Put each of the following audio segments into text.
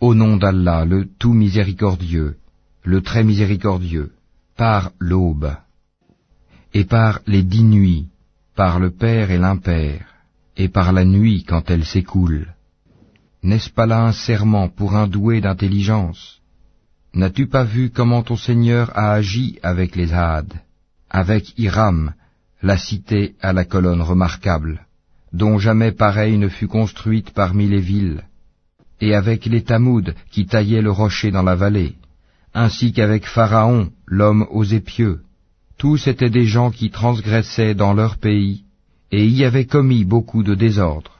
Au nom d'Allah, le tout miséricordieux, le très miséricordieux, par l'aube, et par les 10 nuits, par le pair et l'impair, et par la nuit quand elle s'écoule. N'est-ce pas là un serment pour un doué d'intelligence? N'as-tu pas vu comment ton Seigneur a agi avec les Had, avec Hiram, la cité à la colonne remarquable, dont jamais pareille ne fut construite parmi les villes, et avec les Tamoud qui taillaient le rocher dans la vallée, ainsi qu'avec Pharaon, l'homme aux épieux. Tous étaient des gens qui transgressaient dans leur pays, et y avaient commis beaucoup de désordre.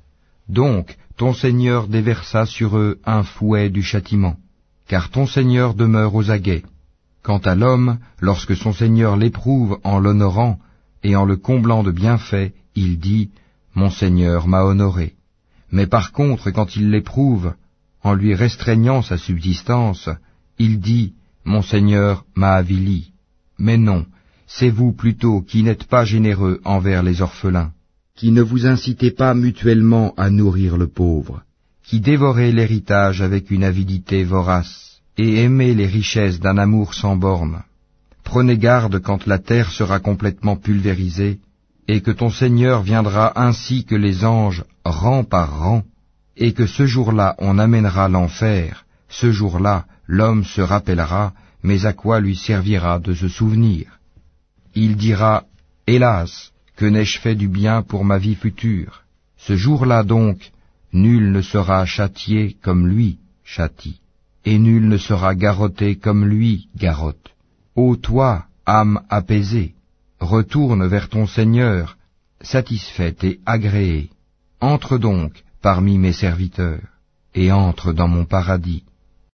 Donc ton Seigneur déversa sur eux un fouet du châtiment, car ton Seigneur demeure aux aguets. Quant à l'homme, lorsque son Seigneur l'éprouve en l'honorant et en le comblant de bienfaits, il dit « Mon Seigneur m'a honoré ». Mais par contre, quand il l'éprouve, en lui restreignant sa subsistance, il dit « Mon Seigneur m'a avili ». Mais non, c'est vous plutôt qui n'êtes pas généreux envers les orphelins, qui ne vous incitez pas mutuellement à nourrir le pauvre, qui dévorez l'héritage avec une avidité vorace, et aimez les richesses d'un amour sans bornes. Prenez garde quand la terre sera complètement pulvérisée, et que ton Seigneur viendra ainsi que les anges, rang par rang, et que ce jour-là on amènera l'enfer, ce jour-là l'homme se rappellera, mais à quoi lui servira de se souvenir? Il dira, hélas, que n'ai-je fait du bien pour ma vie future? Ce jour-là donc, nul ne sera châtié comme lui châtie, et nul ne sera garrotté comme lui garrotte. Ô toi, âme apaisée, retourne vers ton Seigneur, satisfaite et agréée. Entre donc parmi mes serviteurs, et entre dans mon paradis.